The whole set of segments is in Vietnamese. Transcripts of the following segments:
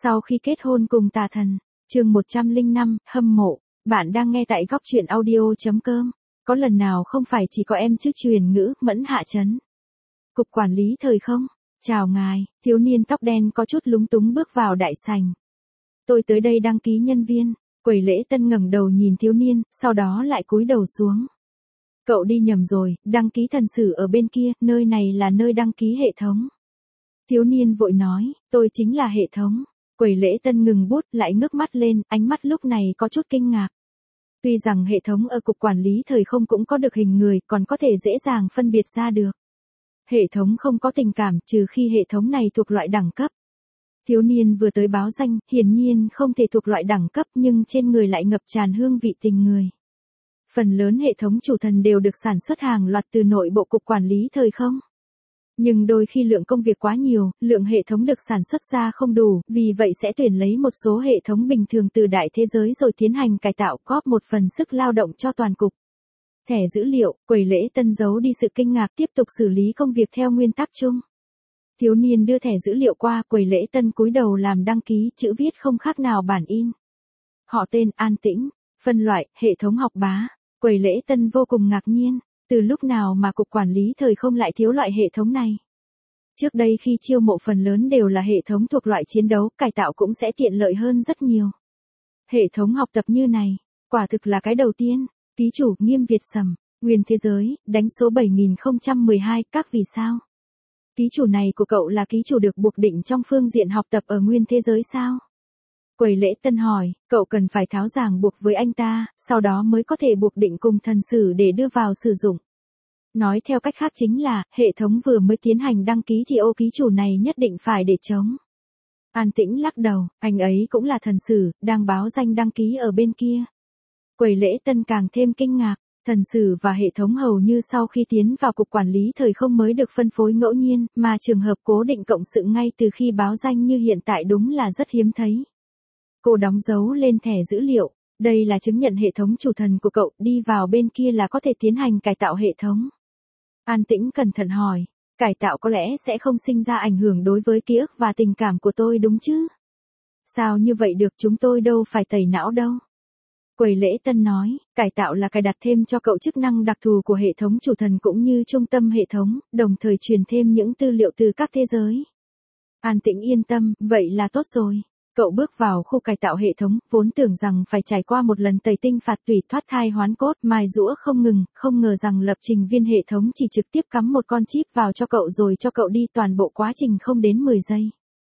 Sau khi kết hôn cùng tà thần, chương 105, hâm mộ, bạn đang nghe tại góc truyện audio.com. Có lần nào không phải chỉ có em chứ truyền ngữ, Mẫn Hạ Trấn. Cục quản lý thời không? Chào ngài, thiếu niên tóc đen có chút lúng túng bước vào đại sảnh. Tôi tới đây đăng ký nhân viên. Quầy lễ tân ngẩng đầu nhìn thiếu niên, sau đó lại cúi đầu xuống. Cậu đi nhầm rồi, đăng ký thần sử ở bên kia, nơi này là nơi đăng ký hệ thống. Thiếu niên vội nói, tôi chính là hệ thống. Quầy lễ tân ngừng bút lại ngước mắt lên, ánh mắt lúc này có chút kinh ngạc. Tuy rằng hệ thống ở cục quản lý thời không cũng có được hình người, còn có thể dễ dàng phân biệt ra được. Hệ thống không có tình cảm, trừ khi hệ thống này thuộc loại đẳng cấp. Thiếu niên vừa tới báo danh, hiển nhiên không thể thuộc loại đẳng cấp nhưng trên người lại ngập tràn hương vị tình người. Phần lớn hệ thống chủ thần đều được sản xuất hàng loạt từ nội bộ cục quản lý thời không. Nhưng đôi khi lượng công việc quá nhiều, lượng hệ thống được sản xuất ra không đủ, vì vậy sẽ tuyển lấy một số hệ thống bình thường từ đại thế giới rồi tiến hành cải tạo, góp một phần sức lao động cho toàn cục. Thẻ dữ liệu, quầy lễ tân giấu đi sự kinh ngạc, tiếp tục xử lý công việc theo nguyên tắc chung. Thiếu niên đưa thẻ dữ liệu qua, quầy lễ tân cúi đầu làm đăng ký, chữ viết không khác nào bản in. Họ tên An Tĩnh, phân loại, hệ thống học bá. Quầy lễ tân vô cùng ngạc nhiên, từ lúc nào mà cục quản lý thời không lại thiếu loại hệ thống này. Trước đây khi chiêu mộ phần lớn đều là hệ thống thuộc loại chiến đấu, cải tạo cũng sẽ tiện lợi hơn rất nhiều. Hệ thống học tập như này, quả thực là cái đầu tiên. Ký chủ Nghiêm Việt Sầm, nguyên thế giới, đánh số 7012, các vì sao? Ký chủ này của cậu là ký chủ được buộc định trong phương diện học tập ở nguyên thế giới sao? Quầy lễ tân hỏi, cậu cần phải tháo ràng buộc với anh ta, sau đó mới có thể buộc định cùng thần sử để đưa vào sử dụng. Nói theo cách khác chính là, hệ thống vừa mới tiến hành đăng ký thì ô ký chủ này nhất định phải để trống. An Tĩnh lắc đầu, anh ấy cũng là thần sử, đang báo danh đăng ký ở bên kia. Quầy lễ tân càng thêm kinh ngạc, thần sử và hệ thống hầu như sau khi tiến vào cục quản lý thời không mới được phân phối ngẫu nhiên, mà trường hợp cố định cộng sự ngay từ khi báo danh như hiện tại đúng là rất hiếm thấy. Cô đóng dấu lên thẻ dữ liệu, đây là chứng nhận hệ thống chủ thần của cậu, đi vào bên kia là có thể tiến hành cải tạo hệ thống. An Tĩnh cẩn thận hỏi, cải tạo có lẽ sẽ không sinh ra ảnh hưởng đối với ký ức và tình cảm của tôi đúng chứ? Sao như vậy được, chúng tôi đâu phải tẩy não đâu. Quầy lễ tân nói, cải tạo là cài đặt thêm cho cậu chức năng đặc thù của hệ thống chủ thần cũng như trung tâm hệ thống, đồng thời truyền thêm những tư liệu từ các thế giới. An Tĩnh yên tâm, vậy là tốt rồi. Cậu bước vào khu cải tạo hệ thống, vốn tưởng rằng phải trải qua một lần tẩy tinh phạt tủy, thoát thai hoán cốt, mài giũa không ngừng, không ngờ rằng lập trình viên hệ thống chỉ trực tiếp cắm một con chip vào cho cậu rồi cho cậu đi, toàn bộ quá trình không đến 10 giây.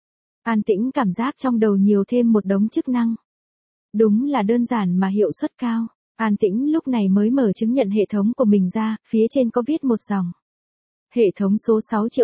An Tĩnh cảm giác trong đầu nhiều thêm một đống chức năng. Đúng là đơn giản mà hiệu suất cao. An Tĩnh lúc này mới mở chứng nhận hệ thống của mình ra, phía trên có viết một dòng. Hệ thống số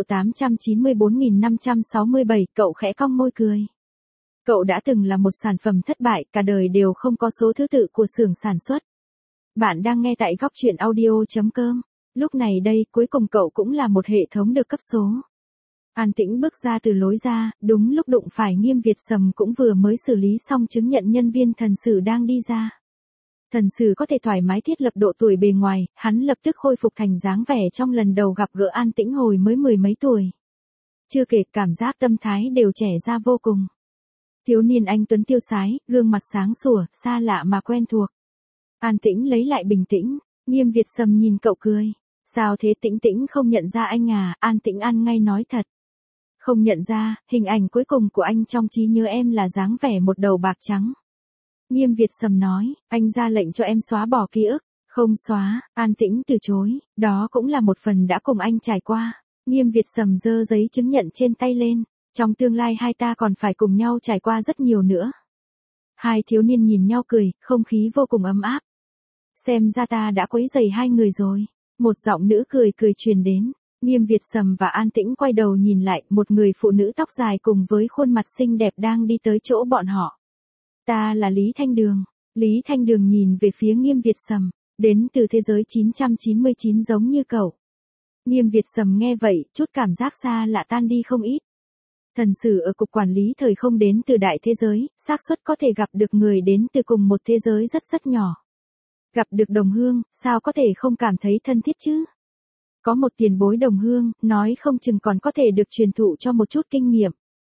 6.894.567, cậu khẽ cong môi cười. Cậu đã từng là một sản phẩm thất bại, cả đời đều không có số thứ tự của xưởng sản xuất. Bạn đang nghe tại góc truyện audio.com. Lúc này đây, cuối cùng cậu cũng là một hệ thống được cấp số. An Tĩnh bước ra từ lối ra, đúng lúc đụng phải Nghiêm Việt Sầm cũng vừa mới xử lý xong chứng nhận nhân viên thần sử đang đi ra. Thần sử có thể thoải mái thiết lập độ tuổi bề ngoài, hắn lập tức khôi phục thành dáng vẻ trong lần đầu gặp gỡ An Tĩnh hồi mới 10 mấy tuổi. Chưa kể cảm giác tâm thái đều trẻ ra vô cùng. Thiếu niên anh tuấn tiêu sái, gương mặt sáng sủa, xa lạ mà quen thuộc. An Tĩnh lấy lại bình tĩnh, Nghiêm Việt Sầm nhìn cậu cười. Sao thế, Tĩnh Tĩnh không nhận ra anh à? An Tĩnh ăn ngay nói thật. Không nhận ra, hình ảnh cuối cùng của anh trong trí nhớ em là dáng vẻ một đầu bạc trắng. Nghiêm Việt Sầm nói, anh ra lệnh cho em xóa bỏ ký ức. Không xóa, An Tĩnh từ chối, đó cũng là một phần đã cùng anh trải qua. Nghiêm Việt Sầm giơ giấy chứng nhận trên tay lên. Trong tương lai hai ta còn phải cùng nhau trải qua rất nhiều nữa. Hai thiếu niên nhìn nhau cười, không khí vô cùng ấm áp. Xem ra ta đã quấy rầy hai người rồi. Một giọng nữ cười cười truyền đến. Nghiêm Việt Sầm và An Tĩnh quay đầu nhìn lại, một người phụ nữ tóc dài cùng với khuôn mặt xinh đẹp đang đi tới chỗ bọn họ. Ta là Lý Thanh Đường. Lý Thanh Đường nhìn về phía Nghiêm Việt Sầm, đến từ thế giới 999 giống như cậu. Nghiêm Việt Sầm nghe vậy, chút cảm giác xa lạ tan đi không ít. Thần sử ở cục quản lý thời không đến từ đại thế giới, xác suất có thể gặp được người đến từ cùng một thế giới rất rất nhỏ. Gặp được đồng hương, sao có thể không cảm thấy thân thiết chứ? Có một tiền bối đồng hương, nói không chừng còn có thể được truyền thụ cho một chút kinh nghiệm.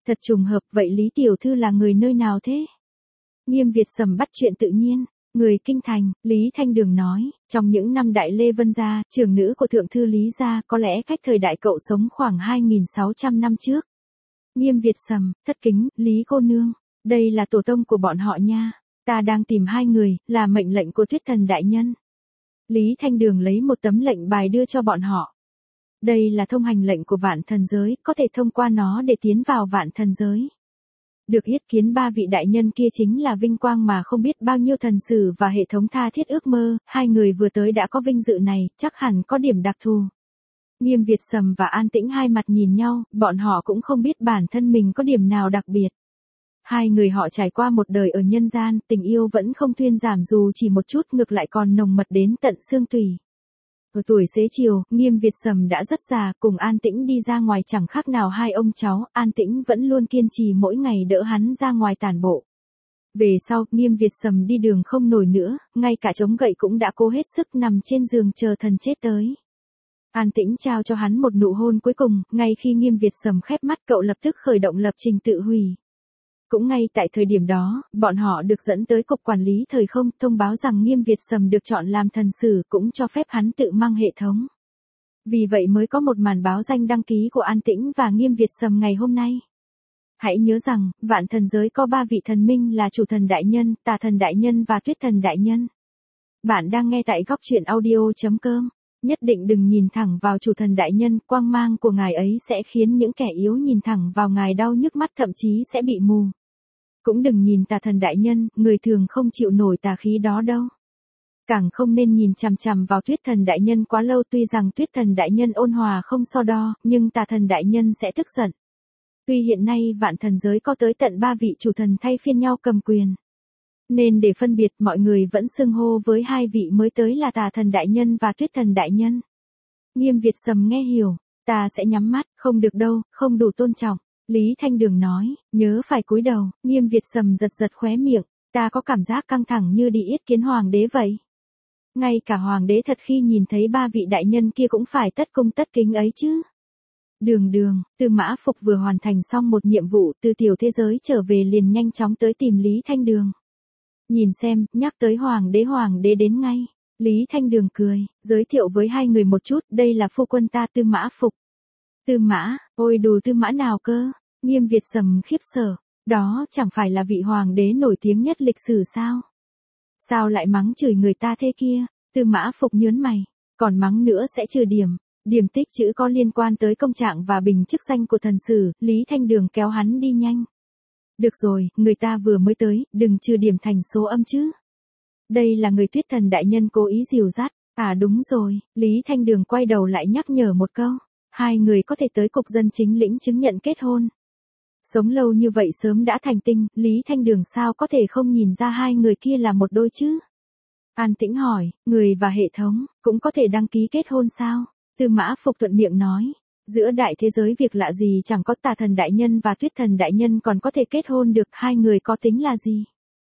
Thật trùng hợp, vậy Lý tiểu thư là người nơi nào thế? Nghiêm Việt Sầm bắt chuyện tự nhiên. Người kinh thành, Lý Thanh Đường nói, trong những năm Đại Lê Vân gia, trưởng nữ của thượng thư Lý gia, có lẽ cách thời đại cậu sống khoảng 2.600 năm trước. Nghiêm Việt Sầm, thất kính, Lý cô nương, đây là tổ tông của bọn họ nha. Ta đang tìm hai người, là mệnh lệnh của Tuyết Thần đại nhân. Lý Thanh Đường lấy một tấm lệnh bài đưa cho bọn họ. Đây là thông hành lệnh của Vạn Thần giới, có thể thông qua nó để tiến vào Vạn Thần giới. Được yết kiến ba vị đại nhân kia chính là vinh quang mà không biết bao nhiêu thần sử và hệ thống tha thiết ước mơ, hai người vừa tới đã có vinh dự này, chắc hẳn có điểm đặc thù. Nghiêm Việt Sầm và An Tĩnh hai mặt nhìn nhau, bọn họ cũng không biết bản thân mình có điểm nào đặc biệt. Hai người họ trải qua một đời ở nhân gian, tình yêu vẫn không thuyên giảm dù chỉ một chút, ngược lại còn nồng mật đến tận xương tủy. Ở tuổi xế chiều, Nghiêm Việt Sầm đã rất già, cùng An Tĩnh đi ra ngoài chẳng khác nào hai ông cháu, An Tĩnh vẫn luôn kiên trì mỗi ngày đỡ hắn ra ngoài tản bộ. Về sau, Nghiêm Việt Sầm đi đường không nổi nữa, ngay cả chống gậy cũng đã cố hết sức nằm trên giường chờ thần chết tới. An Tĩnh trao cho hắn một nụ hôn cuối cùng, ngay khi Nghiêm Việt Sầm khép mắt cậu lập tức khởi động lập trình tự hủy. Cũng ngay tại thời điểm đó, bọn họ được dẫn tới cục quản lý thời không, thông báo rằng Nghiêm Việt Sầm được chọn làm thần sử, cũng cho phép hắn tự mang hệ thống. Vì vậy mới có một màn báo danh đăng ký của An Tĩnh và Nghiêm Việt Sầm ngày hôm nay. Hãy nhớ rằng, Vạn Thần giới có ba vị thần minh là Chủ Thần đại nhân, Tà Thần đại nhân và Tuyết Thần đại nhân. Bạn đang nghe tại góc truyện audio.com. Nhất định đừng nhìn thẳng vào Chủ Thần đại nhân, quang mang của ngài ấy sẽ khiến những kẻ yếu nhìn thẳng vào ngài đau nhức mắt, thậm chí sẽ bị mù. Cũng đừng nhìn Tà Thần đại nhân, người thường không chịu nổi tà khí đó đâu. Càng không nên nhìn chằm chằm vào Tuyết Thần đại nhân quá lâu, tuy rằng Tuyết Thần đại nhân ôn hòa không so đo, nhưng Tà Thần đại nhân sẽ tức giận. Tuy hiện nay Vạn Thần giới có tới tận 3 vị chủ thần thay phiên nhau cầm quyền, nên để phân biệt, mọi người vẫn xưng hô với hai vị mới tới là Tà Thần đại nhân và Tuyết Thần đại nhân. Nghiêm Việt Sầm nghe hiểu, ta sẽ nhắm mắt, không được đâu, không đủ tôn trọng. Lý Thanh Đường nói, nhớ phải cúi đầu. Nghiêm Việt Sầm giật giật khóe miệng, ta có cảm giác căng thẳng như đi yết kiến hoàng đế vậy. Ngay cả hoàng đế thật khi nhìn thấy ba vị đại nhân kia cũng phải tất cung tất kính ấy chứ. Đường, Tư Mã Phục vừa hoàn thành xong một nhiệm vụ từ tiểu thế giới trở về liền nhanh chóng tới tìm Lý Thanh Đường. Nhìn xem, nhắc tới hoàng đế đến ngay. Lý Thanh Đường cười, giới thiệu với hai người một chút, đây là phu quân ta Tư Mã Phục. Tư Mã, ôi đù Tư Mã nào cơ? Nghiêm Việt Sầm khiếp sợ, đó chẳng phải là vị hoàng đế nổi tiếng nhất lịch sử sao? Sao lại mắng chửi người ta thế kia? Tư Mã Phục nhớn mày, còn mắng nữa sẽ trừ điểm. Điểm tích chữ có liên quan tới công trạng và bình chức danh của thần sử, Lý Thanh Đường kéo hắn đi nhanh. Được rồi, người ta vừa mới tới, đừng trừ điểm thành số âm chứ. Đây là người Tuyết Thần đại nhân cố ý dìu dắt. À đúng rồi, Lý Thanh Đường quay đầu lại nhắc nhở một câu. Hai người có thể tới cục dân chính lĩnh chứng nhận kết hôn. Sống lâu như vậy sớm đã thành tinh, Lý Thanh Đường sao có thể không nhìn ra hai người kia là một đôi chứ? An Tĩnh hỏi, người và hệ thống, cũng có thể đăng ký kết hôn sao? Tư Mã Phục thuận miệng nói, giữa đại thế giới việc lạ gì chẳng có Tà Thần đại nhân và Tuyết Thần đại nhân còn có thể kết hôn được, hai người có tính là gì?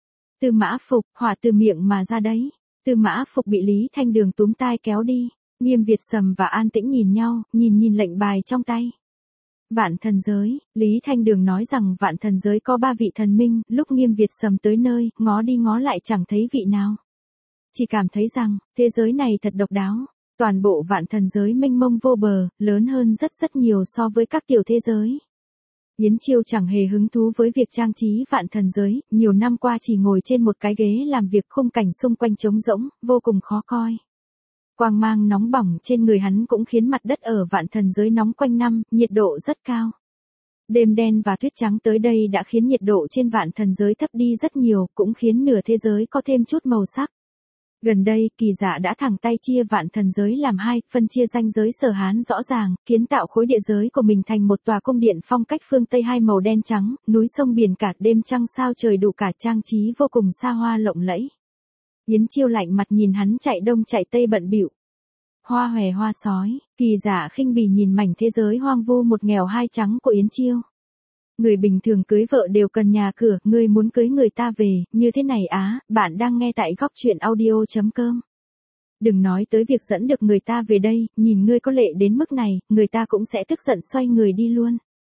Tư Mã Phục, hỏa từ miệng mà ra đấy. Tư Mã Phục bị Lý Thanh Đường túm tai kéo đi. Nghiêm Việt Sầm và An Tĩnh nhìn nhau, nhìn lệnh bài trong tay. Vạn Thần giới, Lý Thanh Đường nói rằng Vạn Thần giới có ba vị thần minh, lúc Nghiêm Việt Sầm tới nơi, ngó đi ngó lại chẳng thấy vị nào. Chỉ cảm thấy rằng, thế giới này thật độc đáo. Toàn bộ Vạn Thần giới mênh mông vô bờ, lớn hơn rất nhiều so với các tiểu thế giới. Yến Chiêu chẳng hề hứng thú với việc trang trí Vạn Thần giới, nhiều năm qua chỉ ngồi trên một cái ghế làm việc, khung cảnh xung quanh trống rỗng, vô cùng khó coi. Quang mang nóng bỏng trên người hắn cũng khiến mặt đất ở Vạn Thần giới nóng quanh năm, nhiệt độ rất cao. Đêm đen và tuyết trắng tới đây đã khiến nhiệt độ trên Vạn Thần giới thấp đi rất nhiều, cũng khiến nửa thế giới có thêm chút màu sắc. Gần đây, Kỳ Dạ đã thẳng tay chia Vạn Thần giới làm hai, phân chia ranh giới Sở Hán rõ ràng, kiến tạo khối địa giới của mình thành một tòa cung điện phong cách phương Tây hai màu đen trắng, núi sông biển cả, đêm trăng sao trời đủ cả, trang trí vô cùng xa hoa lộng lẫy. Yến Chiêu lạnh mặt nhìn hắn chạy đông chạy tây bận bịu. Hoa hòe hoa sói, Kỳ Dạ khinh bỉ nhìn mảnh thế giới hoang vu một nghèo hai trắng của Yến Chiêu. Người bình thường cưới vợ đều cần nhà cửa, ngươi muốn cưới người ta về, như thế này á, bạn đang nghe tại góc truyện audio.com. Đừng nói tới việc dẫn được người ta về đây, nhìn ngươi có lệ đến mức này, người ta cũng sẽ tức giận xoay người đi luôn.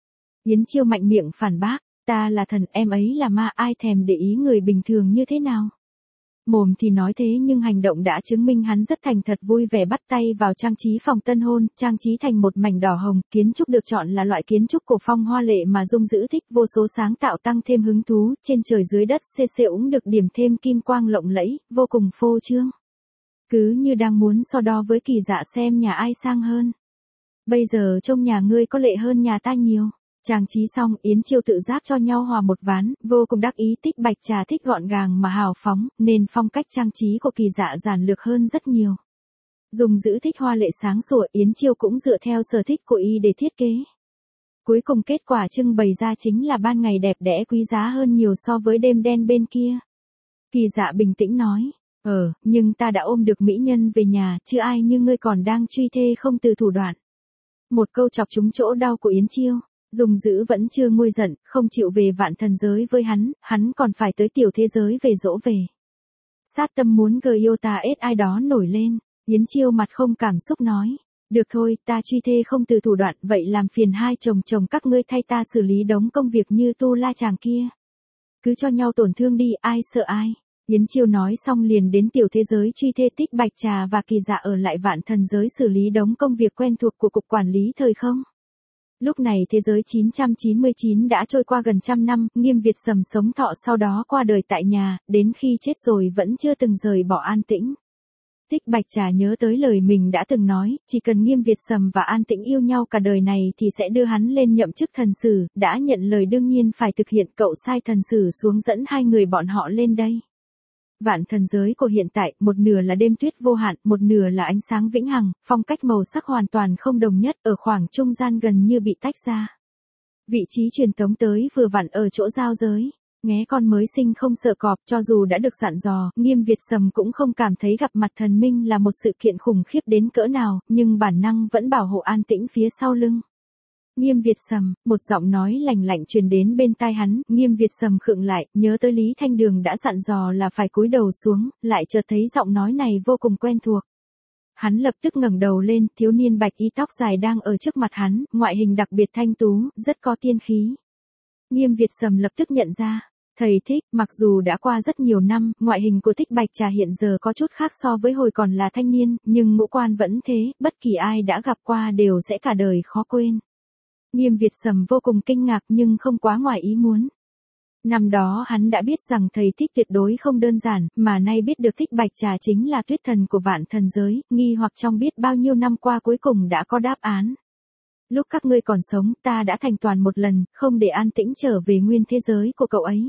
Yến Chiêu mạnh miệng phản bác, ta là thần, em ấy là ma, ai thèm để ý người bình thường như thế nào. Mồm thì nói thế nhưng hành động đã chứng minh hắn rất thành thật, vui vẻ bắt tay vào trang trí phòng tân hôn, trang trí thành một mảnh đỏ hồng, kiến trúc được chọn là loại kiến trúc cổ phong hoa lệ mà Dung Dữ thích, vô số sáng tạo tăng thêm hứng thú, trên trời dưới đất cũng được điểm thêm kim quang lộng lẫy, vô cùng phô trương. Cứ như đang muốn so đo với Kỳ Dạ xem nhà ai sang hơn. Bây giờ trông nhà ngươi có lệ hơn nhà ta nhiều. Trang trí xong, Yến Chiêu tự giác cho nhau hòa một ván, vô cùng đắc ý. Tích Bạch Trà thích gọn gàng mà hào phóng, nên phong cách trang trí của Kỳ Dạ giản lược hơn rất nhiều. Dung Dữ thích hoa lệ sáng sủa, Yến Chiêu cũng dựa theo sở thích của y để thiết kế. Cuối cùng kết quả trưng bày ra chính là ban ngày đẹp đẽ quý giá hơn nhiều so với đêm đen bên kia. Kỳ Dạ bình tĩnh nói, nhưng ta đã ôm được mỹ nhân về nhà, chứ ai như ngươi còn đang truy thê không từ thủ đoạn. Một câu chọc trúng chỗ đau của Yến Chiêu. Dung Dữ vẫn chưa nguôi giận, không chịu về vạn thần giới với hắn còn phải tới tiểu thế giới về dỗ về. Sát tâm muốn Gyota ai đó nổi lên, Yến Chiêu mặt không cảm xúc nói, được thôi, ta truy thê không từ thủ đoạn, vậy làm phiền hai chồng các ngươi thay ta xử lý đống công việc như tu la chàng kia. Cứ cho nhau tổn thương đi, ai sợ ai. Yến Chiêu nói xong liền đến tiểu thế giới truy thê. Tích Bạch Trà và Kỳ Dạ ở lại vạn thần giới xử lý đống công việc quen thuộc của cục quản lý thời không. Lúc này thế giới 999 đã trôi qua gần 100 năm, Nghiêm Việt Sầm sống thọ sau đó qua đời tại nhà, đến khi chết rồi vẫn chưa từng rời bỏ An Tĩnh. Tích Bạch Trà nhớ tới lời mình đã từng nói, chỉ cần Nghiêm Việt Sầm và An Tĩnh yêu nhau cả đời này thì sẽ đưa hắn lên nhậm chức thần sử, đã nhận lời đương nhiên phải thực hiện, cậu sai thần sử xuống dẫn hai người bọn họ lên đây. Vạn thần giới của hiện tại, một nửa là đêm tuyết vô hạn, một nửa là ánh sáng vĩnh hằng, phong cách màu sắc hoàn toàn không đồng nhất, ở khoảng trung gian gần như bị tách ra. Vị trí truyền tống tới vừa vặn ở chỗ giao giới. Nghé con mới sinh không sợ cọp, cho dù đã được dặn dò, Nghiêm Việt Sầm cũng không cảm thấy gặp mặt thần minh là một sự kiện khủng khiếp đến cỡ nào, nhưng bản năng vẫn bảo hộ An Tĩnh phía sau lưng. Nghiêm Việt Sầm, một giọng nói lạnh lạnh truyền đến bên tai hắn, Nghiêm Việt Sầm khựng lại, nhớ tới Lý Thanh Đường đã dặn dò là phải cúi đầu xuống, lại chợt thấy giọng nói này vô cùng quen thuộc. Hắn lập tức ngẩng đầu lên, thiếu niên bạch y tóc dài đang ở trước mặt hắn, ngoại hình đặc biệt thanh tú, rất có tiên khí. Nghiêm Việt Sầm lập tức nhận ra, thầy thích, mặc dù đã qua rất nhiều năm, ngoại hình của Tích Bạch Trà hiện giờ có chút khác so với hồi còn là thanh niên, nhưng ngũ quan vẫn thế, bất kỳ ai đã gặp qua đều sẽ cả đời khó quên. Nghiêm Việt Sầm vô cùng kinh ngạc nhưng không quá ngoài ý muốn. Năm đó hắn đã biết rằng thầy Thích tuyệt đối không đơn giản, mà nay biết được Tích Bạch Trà chính là tuyết thần của vạn thần giới, nghi hoặc trong biết bao nhiêu năm qua cuối cùng đã có đáp án. Lúc các ngươi còn sống, ta đã thành toàn một lần, không để An Tĩnh trở về nguyên thế giới của cậu ấy.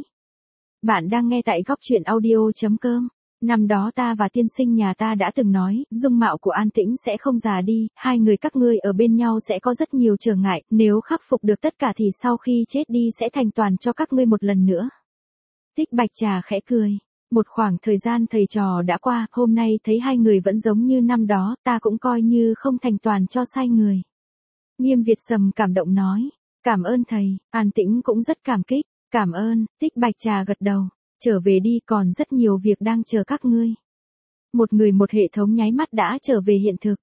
Bạn đang nghe tại góc truyện audio.com. Năm đó ta và tiên sinh nhà ta đã từng nói, dung mạo của An Tĩnh sẽ không già đi, hai người các ngươi ở bên nhau sẽ có rất nhiều trở ngại, nếu khắc phục được tất cả thì sau khi chết đi sẽ thành toàn cho các ngươi một lần nữa. Tích Bạch Trà khẽ cười. Một khoảng thời gian thầy trò đã qua, hôm nay thấy hai người vẫn giống như năm đó, ta cũng coi như không thành toàn cho sai người. Nghiêm Việt Sầm cảm động nói, cảm ơn thầy. An Tĩnh cũng rất cảm kích, cảm ơn. Tích Bạch Trà gật đầu. Trở về đi, còn rất nhiều việc đang chờ các ngươi. Một người một hệ thống nháy mắt đã trở về hiện thực.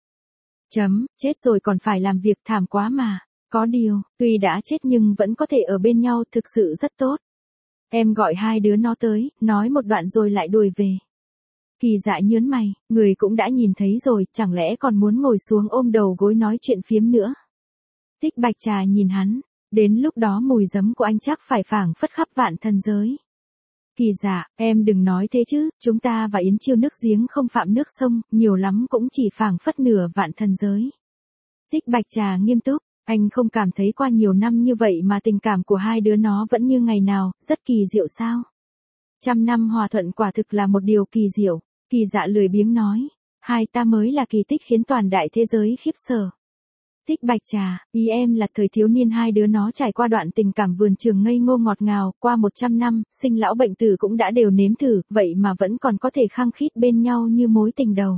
Chết rồi còn phải làm việc, thảm quá mà. Có điều, tuy đã chết nhưng vẫn có thể ở bên nhau, thực sự rất tốt. Em gọi hai đứa nó tới, nói một đoạn rồi lại đuổi về. Kỳ Dạ nhớn mày, người cũng đã nhìn thấy rồi, chẳng lẽ còn muốn ngồi xuống ôm đầu gối nói chuyện phiếm nữa. Tích Bạch Trà nhìn hắn, đến lúc đó mùi giấm của anh chắc phải phảng phất khắp vạn thần giới. Kỳ Dạ, em đừng nói thế chứ, chúng ta và Yến Chiêu nước giếng không phạm nước sông, nhiều lắm cũng chỉ phảng phất nửa vạn thần giới. Tích Bạch Trà nghiêm túc, anh không cảm thấy qua nhiều năm như vậy mà tình cảm của hai đứa nó vẫn như ngày nào, rất kỳ diệu sao? 100 năm hòa thuận quả thực là một điều kỳ diệu. Kỳ Dạ lười biếng nói, hai ta mới là kỳ tích khiến toàn đại thế giới khiếp sợ. Tích Bạch Trà, ý em là thời thiếu niên hai đứa nó trải qua đoạn tình cảm vườn trường ngây ngô ngọt ngào, qua 100 năm, sinh lão bệnh tử cũng đã đều nếm thử, vậy mà vẫn còn có thể khăng khít bên nhau như mối tình đầu.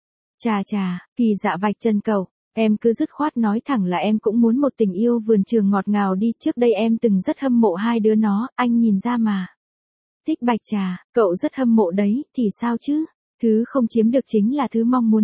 Chà, Kỳ Dạ vạch chân cậu, em cứ dứt khoát nói thẳng là em cũng muốn một tình yêu vườn trường ngọt ngào đi, trước đây em từng rất hâm mộ hai đứa nó, anh nhìn ra mà. Tích Bạch Trà, cậu rất hâm mộ đấy, thì sao chứ? Thứ không chiếm được chính là thứ mong muốn nhất.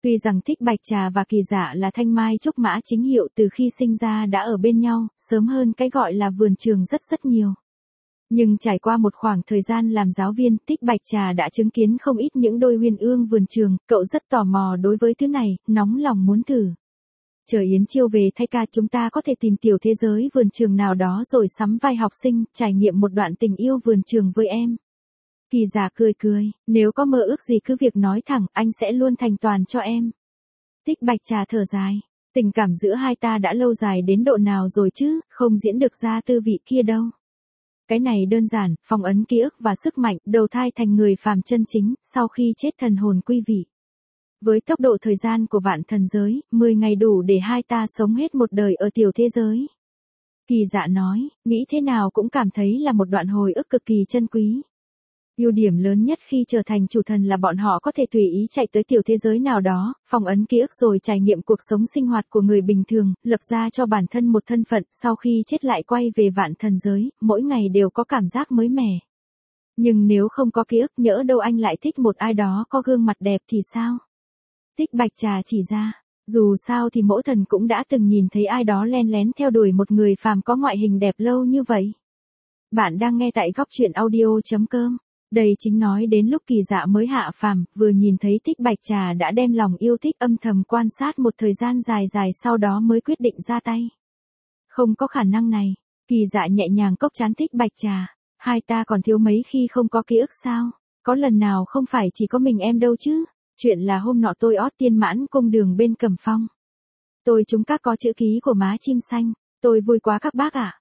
Tuy rằng Thích Bạch Trà và Kỳ Dạ là thanh mai trúc mã chính hiệu từ khi sinh ra đã ở bên nhau, sớm hơn cái gọi là vườn trường rất nhiều. Nhưng trải qua một khoảng thời gian làm giáo viên, Thích Bạch Trà đã chứng kiến không ít những đôi uyên ương vườn trường, cậu rất tò mò đối với thứ này, nóng lòng muốn thử. Chờ Yến Chiêu về thay ca, chúng ta có thể tìm tiểu thế giới vườn trường nào đó rồi sắm vai học sinh, trải nghiệm một đoạn tình yêu vườn trường với em. Kỳ Dạ cười, nếu có mơ ước gì cứ việc nói thẳng, anh sẽ luôn thành toàn cho em. Thích Bạch Trà thở dài, tình cảm giữa hai ta đã lâu dài đến độ nào rồi chứ, không diễn được ra tư vị kia đâu. Cái này đơn giản, phong ấn ký ức và sức mạnh, đầu thai thành người phàm chân chính, sau khi chết thần hồn quy vị. Với tốc độ thời gian của vạn thần giới, 10 ngày đủ để hai ta sống hết một đời ở tiểu thế giới. Kỳ Dạ nói, nghĩ thế nào cũng cảm thấy là một đoạn hồi ức cực kỳ chân quý. Ưu điểm lớn nhất khi trở thành chủ thần là bọn họ có thể tùy ý chạy tới tiểu thế giới nào đó, phong ấn ký ức rồi trải nghiệm cuộc sống sinh hoạt của người bình thường, lập ra cho bản thân một thân phận, sau khi chết lại quay về vạn thần giới, mỗi ngày đều có cảm giác mới mẻ. Nhưng nếu không có ký ức, nhỡ đâu anh lại thích một ai đó có gương mặt đẹp thì sao? Thích Bạch Trà chỉ ra, dù sao thì mỗi thần cũng đã từng nhìn thấy ai đó len lén theo đuổi một người phàm có ngoại hình đẹp lâu như vậy. Bạn đang nghe tại góc truyện audio.com. Đây chính nói đến lúc Kỳ Dạ mới hạ phàm, vừa nhìn thấy Thích Bạch Trà đã đem lòng yêu thích âm thầm quan sát một thời gian dài sau đó mới quyết định ra tay. Không có khả năng này, Kỳ Dạ nhẹ nhàng cốc trán Thích Bạch Trà, hai ta còn thiếu mấy khi không có ký ức sao, có lần nào không phải chỉ có mình em đâu chứ, chuyện là hôm nọ tôi ót tiên mãn cung đường bên Cẩm Phong. Chúng các có chữ ký của má chim xanh, tôi vui quá các bác ạ.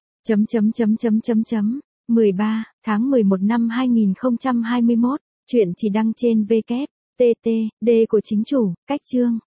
13 tháng 11 năm 2021, chuyện chỉ đăng trên WTT, D của chính chủ, cách chương.